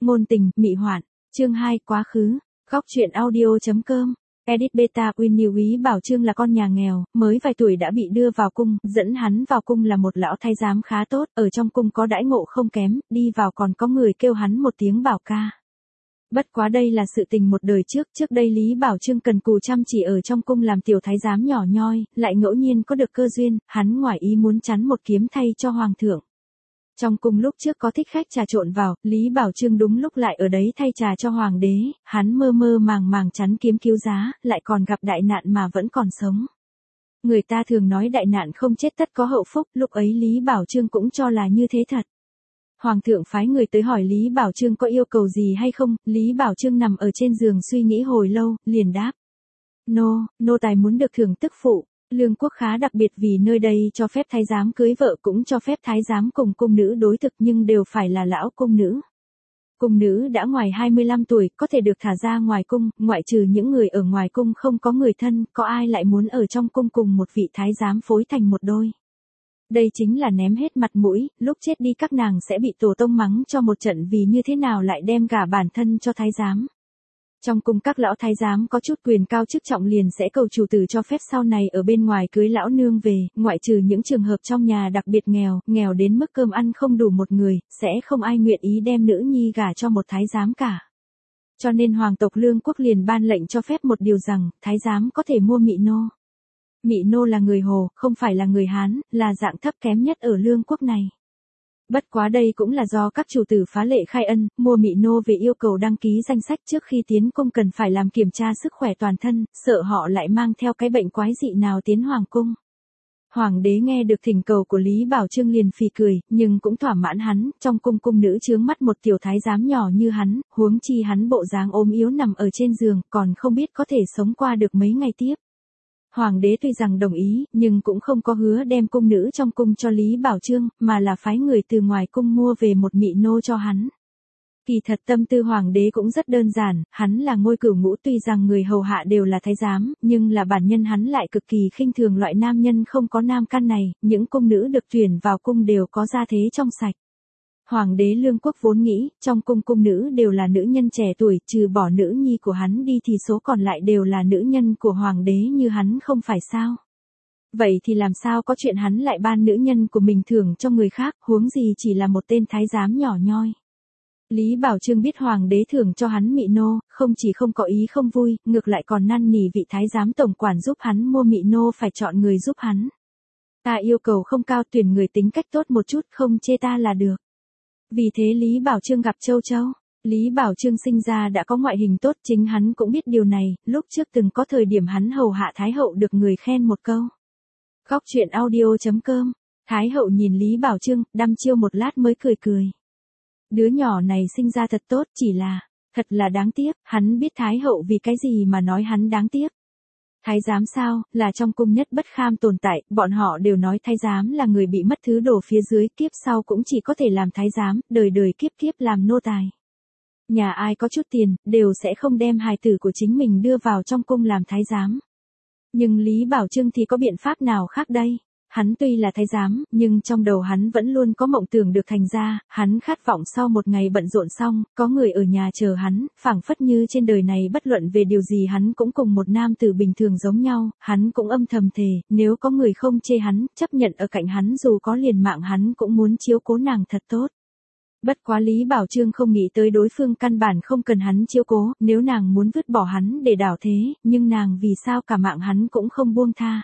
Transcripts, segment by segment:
Ngôn tình, mị hoạn. Chương 2, quá khứ. Góc truyện audio.com. Edit beta Winnie Quý Bảo Trương là con nhà nghèo, mới vài tuổi đã bị đưa vào cung, dẫn hắn vào cung là một lão thái giám khá tốt, ở trong cung có đãi ngộ không kém, đi vào còn có người kêu hắn một tiếng bảo ca. Bất quá đây là sự tình một đời trước đây Lý Bảo Trương cần cù chăm chỉ ở trong cung làm tiểu thái giám nhỏ nhoi, lại ngẫu nhiên có được cơ duyên, hắn ngoài ý muốn chắn một kiếm thay cho hoàng thượng. Trong cung lúc trước có thích khách trà trộn vào, Lý Bảo Trương đúng lúc lại ở đấy thay trà cho hoàng đế, hắn mơ mơ màng màng chắn kiếm cứu giá, lại còn gặp đại nạn mà vẫn còn sống. Người ta thường nói đại nạn không chết tất có hậu phúc, lúc ấy Lý Bảo Trương cũng cho là như thế thật. Hoàng thượng phái người tới hỏi Lý Bảo Trương có yêu cầu gì hay không, Lý Bảo Trương nằm ở trên giường suy nghĩ hồi lâu, liền đáp. Nô tài muốn được thưởng tức phụ. Lương quốc khá đặc biệt vì nơi đây cho phép thái giám cưới vợ cũng cho phép thái giám cùng cung nữ đối thực nhưng đều phải là lão cung nữ. Cung nữ đã ngoài 25 tuổi có thể được thả ra ngoài cung, ngoại trừ những người ở ngoài cung không có người thân, có ai lại muốn ở trong cung cùng một vị thái giám phối thành một đôi. Đây chính là ném hết mặt mũi, lúc chết đi các nàng sẽ bị tổ tông mắng cho một trận vì như thế nào lại đem cả bản thân cho thái giám. Trong cung các lão thái giám có chút quyền cao chức trọng liền sẽ cầu chủ tử cho phép sau này ở bên ngoài cưới lão nương về, ngoại trừ những trường hợp trong nhà đặc biệt nghèo đến mức cơm ăn không đủ một người, sẽ không ai nguyện ý đem nữ nhi gả cho một thái giám cả. Cho nên hoàng tộc Lương quốc liền ban lệnh cho phép một điều rằng, thái giám có thể mua mị nô. Mị nô là người Hồ, không phải là người Hán, là dạng thấp kém nhất ở Lương quốc này. Bất quá đây cũng là do các chủ tử phá lệ khai ân, mua mị nô về yêu cầu đăng ký danh sách trước khi tiến cung cần phải làm kiểm tra sức khỏe toàn thân, sợ họ lại mang theo cái bệnh quái dị nào tiến hoàng cung. Hoàng đế nghe được thỉnh cầu của Lý Bảo Trương liền phì cười, nhưng cũng thỏa mãn hắn, trong cung cung nữ chướng mắt một tiểu thái giám nhỏ như hắn, huống chi hắn bộ dáng ốm yếu nằm ở trên giường, còn không biết có thể sống qua được mấy ngày tiếp. Hoàng đế tuy rằng đồng ý, nhưng cũng không có hứa đem cung nữ trong cung cho Lý Bảo Trương, mà là phái người từ ngoài cung mua về một mị nô cho hắn. Kỳ thật tâm tư hoàng đế cũng rất đơn giản, hắn là ngôi cửu ngũ tuy rằng người hầu hạ đều là thái giám, nhưng là bản nhân hắn lại cực kỳ khinh thường loại nam nhân không có nam căn này, những cung nữ được tuyển vào cung đều có gia thế trong sạch. Hoàng đế Lương quốc vốn nghĩ, trong cung cung nữ đều là nữ nhân trẻ tuổi, trừ bỏ nữ nhi của hắn đi thì số còn lại đều là nữ nhân của hoàng đế như hắn không phải sao. Vậy thì làm sao có chuyện hắn lại ban nữ nhân của mình thưởng cho người khác, huống gì chỉ là một tên thái giám nhỏ nhoi. Lý Bảo Trương biết hoàng đế thưởng cho hắn mị nô, không chỉ không có ý không vui, ngược lại còn năn nỉ vị thái giám tổng quản giúp hắn mua mị nô phải chọn người giúp hắn. Ta yêu cầu không cao, tuyển người tính cách tốt một chút, không chê ta là được. Vì thế Lý Bảo Trương gặp Châu Châu. Lý Bảo Trương sinh ra đã có ngoại hình tốt, chính hắn cũng biết điều này, lúc trước từng có thời điểm hắn hầu hạ Thái hậu được người khen một câu. Góc truyện audio.com. Thái hậu nhìn Lý Bảo Trương, đăm chiêu một lát mới cười. Đứa nhỏ này sinh ra thật tốt, chỉ là, thật là đáng tiếc, hắn biết Thái hậu vì cái gì mà nói hắn đáng tiếc. Thái giám sao, là trong cung nhất bất kham tồn tại, bọn họ đều nói thái giám là người bị mất thứ đồ phía dưới, kiếp sau cũng chỉ có thể làm thái giám, đời đời kiếp kiếp làm nô tài. Nhà ai có chút tiền, đều sẽ không đem hài tử của chính mình đưa vào trong cung làm thái giám. Nhưng Lý Bảo Trương thì có biện pháp nào khác đây? Hắn tuy là thái giám, nhưng trong đầu hắn vẫn luôn có mộng tưởng được thành ra, hắn khát vọng sau một ngày bận rộn xong, có người ở nhà chờ hắn, phảng phất như trên đời này bất luận về điều gì hắn cũng cùng một nam tử bình thường giống nhau, hắn cũng âm thầm thề, nếu có người không chê hắn, chấp nhận ở cạnh hắn dù có liền mạng hắn cũng muốn chiếu cố nàng thật tốt. Bất quá Lý Bảo Trương không nghĩ tới đối phương căn bản không cần hắn chiếu cố, nếu nàng muốn vứt bỏ hắn để đảo thế, nhưng nàng vì sao cả mạng hắn cũng không buông tha.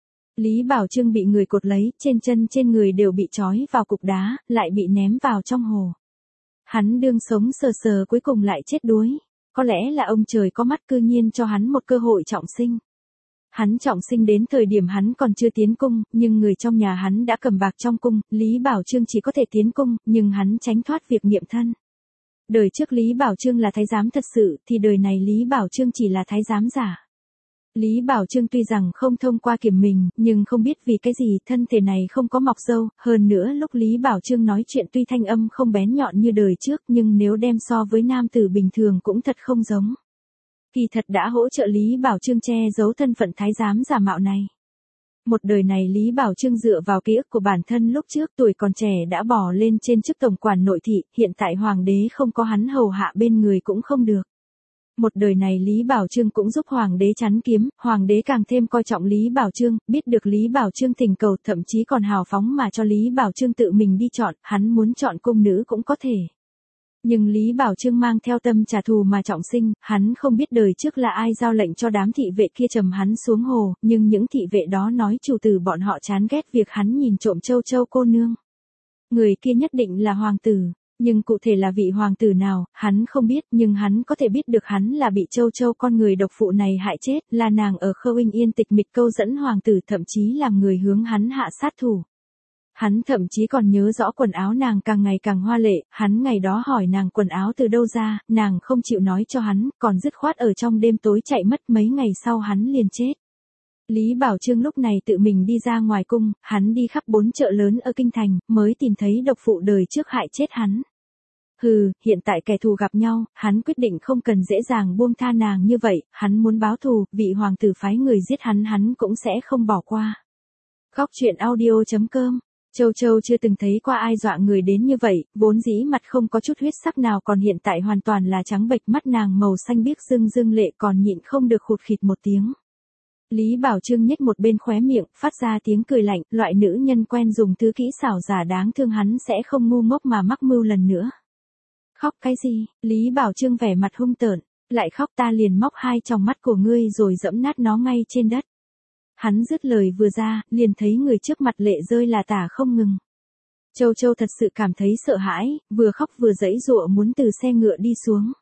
Lý Bảo Trương bị người cột lấy, trên chân trên người đều bị trói vào cục đá, lại bị ném vào trong hồ. Hắn đương sống sờ cuối cùng lại chết đuối. Có lẽ là ông trời có mắt cư nhiên cho hắn một cơ hội trọng sinh. Hắn trọng sinh đến thời điểm hắn còn chưa tiến cung, nhưng người trong nhà hắn đã cầm bạc trong cung, Lý Bảo Trương chỉ có thể tiến cung, nhưng hắn tránh thoát việc nghiệm thân. Đời trước Lý Bảo Trương là thái giám thật sự, thì đời này Lý Bảo Trương chỉ là thái giám giả. Lý Bảo Trương tuy rằng không thông qua kiểm mình, nhưng không biết vì cái gì thân thể này không có mọc râu, hơn nữa lúc Lý Bảo Trương nói chuyện tuy thanh âm không bén nhọn như đời trước nhưng nếu đem so với nam tử bình thường cũng thật không giống. Kỳ thật đã hỗ trợ Lý Bảo Trương che giấu thân phận thái giám giả mạo này. Một đời này Lý Bảo Trương dựa vào ký ức của bản thân lúc trước tuổi còn trẻ đã bò lên trên chức tổng quản nội thị, hiện tại hoàng đế không có hắn hầu hạ bên người cũng không được. Một đời này Lý Bảo Trương cũng giúp hoàng đế chắn kiếm, hoàng đế càng thêm coi trọng Lý Bảo Trương, biết được Lý Bảo Trương thỉnh cầu thậm chí còn hào phóng mà cho Lý Bảo Trương tự mình đi chọn, hắn muốn chọn cung nữ cũng có thể. Nhưng Lý Bảo Trương mang theo tâm trả thù mà trọng sinh, hắn không biết đời trước là ai giao lệnh cho đám thị vệ kia trầm hắn xuống hồ, nhưng những thị vệ đó nói chủ tử bọn họ chán ghét việc hắn nhìn trộm Châu Châu cô nương. Người kia nhất định là hoàng tử, nhưng cụ thể là vị hoàng tử nào, hắn không biết, nhưng hắn có thể biết được hắn là bị Châu Châu con người độc phụ này hại chết, là nàng ở Khâu Yên Yên tịch mịch câu dẫn hoàng tử thậm chí làm người hướng hắn hạ sát thủ. Hắn thậm chí còn nhớ rõ quần áo nàng càng ngày càng hoa lệ, hắn ngày đó hỏi nàng quần áo từ đâu ra, nàng không chịu nói cho hắn, còn dứt khoát ở trong đêm tối chạy mất, mấy ngày sau hắn liền chết. Lý Bảo Trương lúc này tự mình đi ra ngoài cung, hắn đi khắp 4 chợ lớn ở kinh thành, mới tìm thấy độc phụ đời trước hại chết hắn. Hừ, hiện tại kẻ thù gặp nhau, hắn quyết định không cần dễ dàng buông tha nàng như vậy, hắn muốn báo thù, vị hoàng tử phái người giết hắn cũng sẽ không bỏ qua. Góc truyện audio.com. Châu Châu chưa từng thấy qua ai dọa người đến như vậy, vốn dĩ mặt không có chút huyết sắc nào còn hiện tại hoàn toàn là trắng bệch, mắt nàng màu xanh biếc rưng rưng lệ còn nhịn không được khụt khịt một tiếng. Lý Bảo Trương nhếch một bên khóe miệng, phát ra tiếng cười lạnh, loại nữ nhân quen dùng thứ kỹ xảo giả đáng thương hắn sẽ không ngu ngốc mà mắc mưu lần nữa. Khóc cái gì? Lý Bảo Trương vẻ mặt hung tợn, lại khóc ta liền móc 2 tròng mắt của ngươi rồi giẫm nát nó ngay trên đất. Hắn dứt lời vừa ra, liền thấy người trước mặt lệ rơi là tả không ngừng. Châu Châu thật sự cảm thấy sợ hãi, vừa khóc vừa giãy giụa muốn từ xe ngựa đi xuống.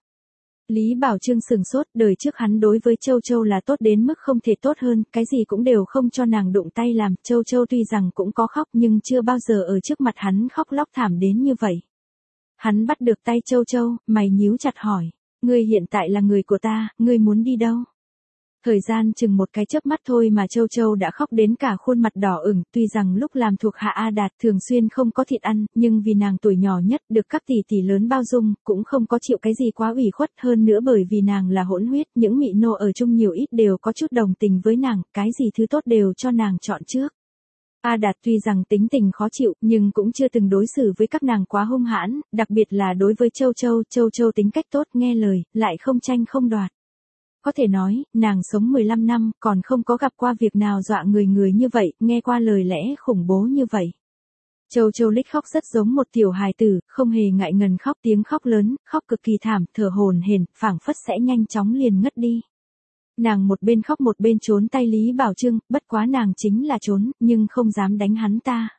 Lý Bảo Trương sừng sốt, đời trước hắn đối với Châu Châu là tốt đến mức không thể tốt hơn, cái gì cũng đều không cho nàng đụng tay làm, Châu Châu tuy rằng cũng có khóc nhưng chưa bao giờ ở trước mặt hắn khóc lóc thảm đến như vậy. Hắn bắt được tay Châu Châu, mày nhíu chặt hỏi, ngươi hiện tại là người của ta, ngươi muốn đi đâu? Thời gian chừng một cái chớp mắt thôi mà Châu Châu đã khóc đến cả khuôn mặt đỏ ửng, tuy rằng lúc làm thuộc hạ A Đạt thường xuyên không có thịt ăn, nhưng vì nàng tuổi nhỏ nhất được các tỷ tỷ lớn bao dung, cũng không có chịu cái gì quá ủy khuất, hơn nữa bởi vì nàng là hỗn huyết, những mị nô ở chung nhiều ít đều có chút đồng tình với nàng, cái gì thứ tốt đều cho nàng chọn trước. A Đạt tuy rằng tính tình khó chịu, nhưng cũng chưa từng đối xử với các nàng quá hung hãn, đặc biệt là đối với Châu Châu tính cách tốt, nghe lời, lại không tranh không đoạt. Có thể nói, nàng sống 15 năm, còn không có gặp qua việc nào dọa người như vậy, nghe qua lời lẽ khủng bố như vậy. Châu Châu lích khóc rất giống một tiểu hài tử, không hề ngại ngần khóc, tiếng khóc lớn, khóc cực kỳ thảm, thở hổn hển, phảng phất sẽ nhanh chóng liền ngất đi. Nàng một bên khóc một bên trốn tay Lý Bảo Trương, bất quá nàng chính là trốn, nhưng không dám đánh hắn ta.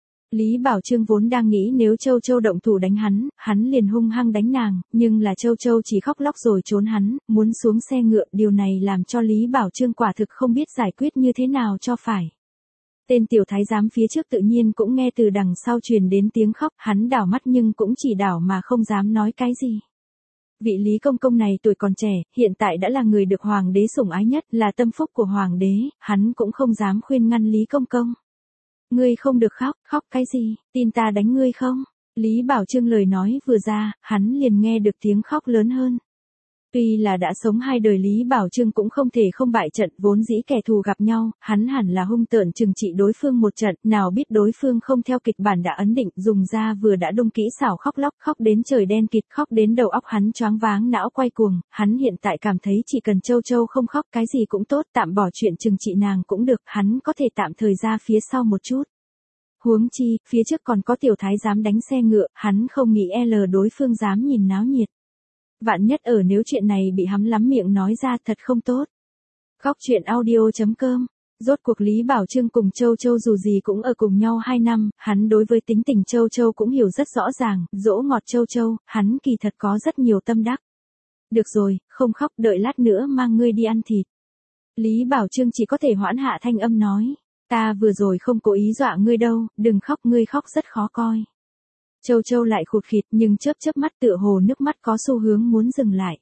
Lý Bảo Trương vốn đang nghĩ nếu Châu Châu động thủ đánh hắn liền hung hăng đánh nàng, nhưng là Châu Châu chỉ khóc lóc rồi trốn hắn, muốn xuống xe ngựa, điều này làm cho Lý Bảo Trương quả thực không biết giải quyết như thế nào cho phải. Tên tiểu thái giám phía trước tự nhiên cũng nghe từ đằng sau truyền đến tiếng khóc, hắn đảo mắt nhưng cũng chỉ đảo mà không dám nói cái gì. Vị Lý Công Công này tuổi còn trẻ, hiện tại đã là người được hoàng đế sủng ái nhất, là tâm phúc của hoàng đế, hắn cũng không dám khuyên ngăn Lý Công Công. Ngươi không được khóc, khóc cái gì, tin ta đánh ngươi không? Lý Bảo Trương lời nói vừa ra, hắn liền nghe được tiếng khóc lớn hơn. Tuy là đã sống 2 đời Lý Bảo Trương cũng không thể không bại trận, vốn dĩ kẻ thù gặp nhau, hắn hẳn là hung tợn trừng trị đối phương một trận, nào biết đối phương không theo kịch bản đã ấn định, dùng ra vừa đã đung kỹ xảo khóc lóc, khóc đến trời đen kịt, khóc đến đầu óc hắn choáng váng não quay cuồng, hắn hiện tại cảm thấy chỉ cần Châu Châu không khóc cái gì cũng tốt, tạm bỏ chuyện trừng trị nàng cũng được, hắn có thể tạm thời ra phía sau một chút. Huống chi, phía trước còn có tiểu thái dám đánh xe ngựa, hắn không nghĩ đối phương dám nhìn náo nhiệt. Vạn nhất nếu chuyện này bị hắn lắm miệng nói ra thật không tốt. Góc truyện audio.com. Rốt cuộc Lý Bảo Trương cùng Châu Châu dù gì cũng ở cùng nhau 2 năm, hắn đối với tính tình Châu Châu cũng hiểu rất rõ ràng, dỗ ngọt Châu Châu, hắn kỳ thật có rất nhiều tâm đắc. Được rồi, không khóc, đợi lát nữa mang ngươi đi ăn thịt. Lý Bảo Trương chỉ có thể hoãn hạ thanh âm nói, ta vừa rồi không cố ý dọa ngươi đâu, đừng khóc, ngươi khóc rất khó coi. Châu Châu lại khụt khịt nhưng chớp mắt tựa hồ nước mắt có xu hướng muốn dừng lại.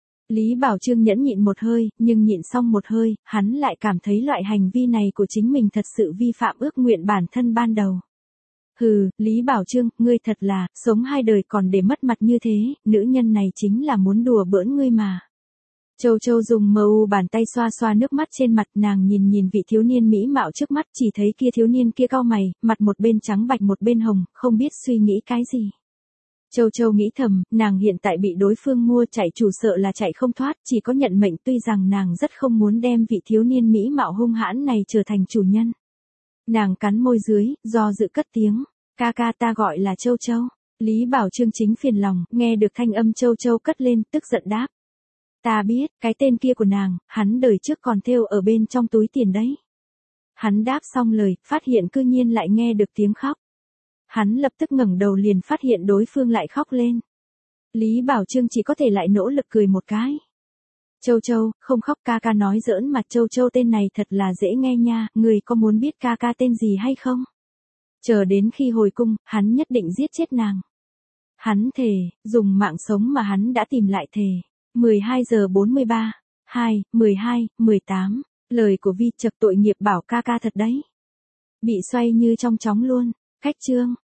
Lý Bảo Trương nhẫn nhịn một hơi, nhưng nhịn xong một hơi, hắn lại cảm thấy loại hành vi này của chính mình thật sự vi phạm ước nguyện bản thân ban đầu. Hừ, Lý Bảo Trương, ngươi thật là, sống 2 đời còn để mất mặt như thế, nữ nhân này chính là muốn đùa bỡn ngươi mà. Châu Châu dùng mu bàn tay xoa xoa nước mắt trên mặt, nàng nhìn vị thiếu niên mỹ mạo trước mắt, chỉ thấy thiếu niên kia cau mày, mặt một bên trắng bạch một bên hồng, không biết suy nghĩ cái gì. Châu Châu nghĩ thầm, nàng hiện tại bị đối phương mua chạy chủ sợ là chạy không thoát, chỉ có nhận mệnh, tuy rằng nàng rất không muốn đem vị thiếu niên mỹ mạo hung hãn này trở thành chủ nhân. Nàng cắn môi dưới, do dự cất tiếng, ca ca ta gọi là Châu Châu. Lý Bảo Trương chính phiền lòng, nghe được thanh âm Châu Châu cất lên, tức giận đáp. Ta biết, cái tên kia của nàng, hắn đời trước còn thêu ở bên trong túi tiền đấy. Hắn đáp xong lời, phát hiện cư nhiên lại nghe được tiếng khóc. Hắn lập tức ngẩng đầu liền phát hiện đối phương lại khóc lên. Lý Bảo Trương chỉ có thể lại nỗ lực cười một cái. Châu Châu, không khóc, ca ca nói giỡn mà. Châu Châu tên này thật là dễ nghe nha, người có muốn biết ca ca tên gì hay không? Chờ đến khi hồi cung, hắn nhất định giết chết nàng. Hắn thề, dùng mạng sống mà hắn đã tìm lại thề. 12 giờ 43, 2, 12, 18, lời của Vi Chập tội nghiệp bảo ca ca thật đấy. Bị xoay như trong chóng luôn, cách chương.